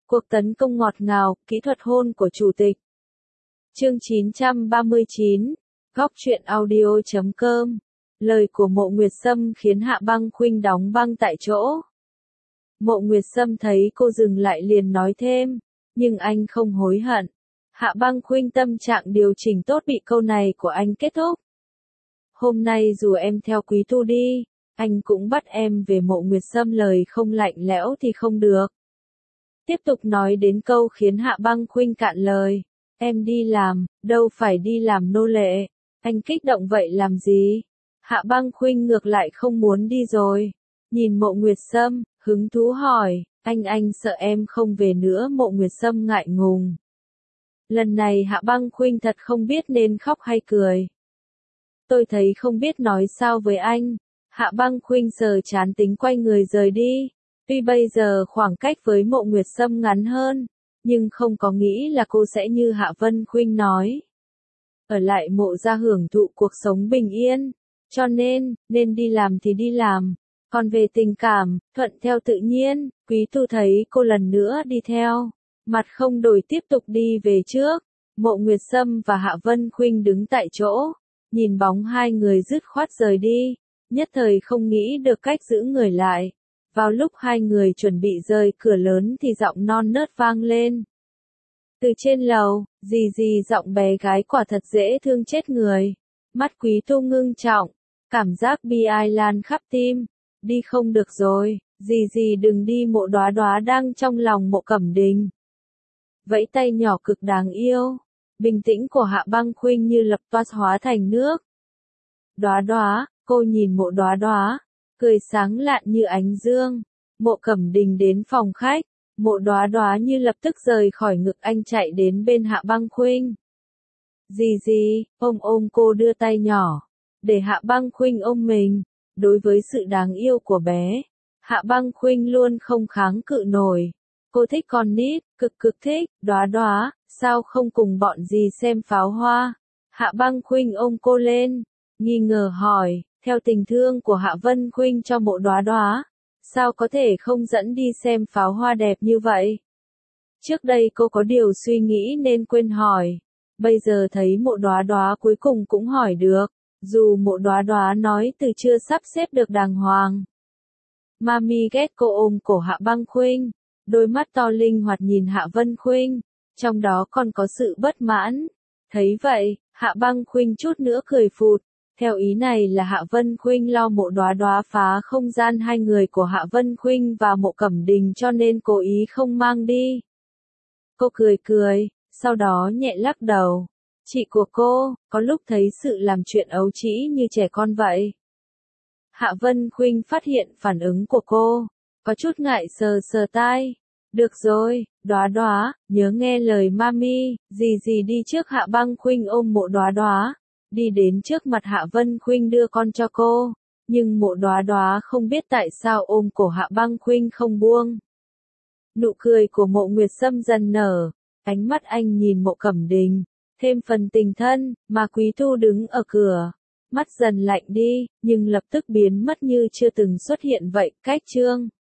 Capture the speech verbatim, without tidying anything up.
Cuộc tấn công ngọt ngào, kỹ thuật hôn của chủ tịch. Chương chín trăm ba mươi chín, góc truyện audio chấm com. Lời của Mộ Nguyệt Sâm khiến Hạ Băng Khuynh đóng băng tại chỗ. Mộ Nguyệt Sâm thấy cô dừng lại liền nói thêm, nhưng anh không hối hận. Hạ Băng Khuynh tâm trạng điều chỉnh tốt bị câu này của anh kết thúc. Hôm nay dù em theo Quý Tu đi, anh cũng bắt em về. Mộ Nguyệt Sâm lời không lạnh lẽo thì không được. Tiếp tục nói đến câu khiến Hạ Băng Khuynh cạn lời. Em đi làm, đâu phải đi làm nô lệ. Anh kích động vậy làm gì? Hạ Băng Khuynh ngược lại không muốn đi rồi. Nhìn Mộ Nguyệt Sâm, hứng thú hỏi, anh anh sợ em không về nữa. Mộ Nguyệt Sâm ngại ngùng. Lần này Hạ Băng Khuynh thật không biết nên khóc hay cười. Tôi thấy không biết nói sao với anh. Hạ Băng Khuynh sờ chán tính quay người rời đi. Tuy bây giờ khoảng cách với Mộ Nguyệt Sâm ngắn hơn, nhưng không có nghĩ là cô sẽ như Hạ Vân Khuynh nói. Ở lại Mộ gia hưởng thụ cuộc sống bình yên, cho nên, nên đi làm thì đi làm. Còn về tình cảm, thuận theo tự nhiên. Quý Tu thấy cô lần nữa đi theo, mặt không đổi tiếp tục đi về trước. Mộ Nguyệt Sâm và Hạ Vân Khuynh đứng tại chỗ, nhìn bóng hai người dứt khoát rời đi, nhất thời không nghĩ được cách giữ người lại. Vào lúc hai người chuẩn bị rời cửa lớn thì giọng non nớt vang lên. Từ trên lầu, dì dì giọng bé gái quả thật dễ thương chết người. Mắt Quý Tu ngưng trọng, cảm giác bi ai lan khắp tim. Đi không được rồi, dì dì đừng đi. Mộ Đóa Đóa đang trong lòng Mộ Cẩm Đình. Vẫy tay nhỏ cực đáng yêu. Bình tĩnh của Hạ Băng Khuynh như lập toát hóa thành nước. Đóa Đóa, cô nhìn Mộ Đóa Đóa, cười sáng lạn như ánh dương. Mộ Cẩm Đình đến phòng khách, Mộ Đóa Đóa như lập tức rời khỏi ngực anh chạy đến bên Hạ Băng Khuynh. Dì dì, ôm ôm cô đưa tay nhỏ, để Hạ Băng Khuynh ôm mình. Đối với sự đáng yêu của bé, Hạ Băng Khuynh luôn không kháng cự nổi. Cô thích con nít, cực cực thích. Đóa Đóa, sao không cùng bọn dì xem pháo hoa? Hạ Băng Khuynh ôm cô lên, nghi ngờ hỏi. Theo tình thương của Hạ Vân Khuynh cho Mộ Đóa Đóa, sao có thể không dẫn đi xem pháo hoa đẹp như vậy? Trước đây cô có điều suy nghĩ nên quên hỏi. Bây giờ thấy Mộ Đóa Đóa cuối cùng cũng hỏi được, dù Mộ Đóa Đóa nói từ chưa sắp xếp được đàng hoàng. Mami ghét cô ôm cổ Hạ Băng Khuynh, đôi mắt to linh hoạt nhìn Hạ Vân Khuynh, trong đó còn có sự bất mãn. Thấy vậy, Hạ Băng Khuynh chút nữa cười phụt. Theo ý này là Hạ Vân Khuynh lo Mộ Đóa Đóa phá không gian hai người của Hạ Vân Khuynh và Mộ Cẩm Đình cho nên cố ý không mang đi. Cô cười cười, sau đó nhẹ lắc đầu. Chị của cô, có lúc thấy sự làm chuyện ấu trĩ như trẻ con vậy. Hạ Vân Khuynh phát hiện phản ứng của cô, có chút ngại sờ sờ tai. Được rồi, Đóa Đóa, nhớ nghe lời mami. Dì dì đi trước. Hạ Băng Khuynh ôm Mộ Đóa Đóa, đi đến trước mặt Hạ Vân Khuynh đưa con cho cô, nhưng Mộ Đóa Đóa không biết tại sao ôm cổ Hạ Băng Khuynh không buông. Nụ cười của Mộ Nguyệt Sâm dần nở, ánh mắt anh nhìn Mộ Cẩm Đình, thêm phần tình thân, mà Quý Tu đứng ở cửa, mắt dần lạnh đi, nhưng lập tức biến mất như chưa từng xuất hiện vậy. Cách chương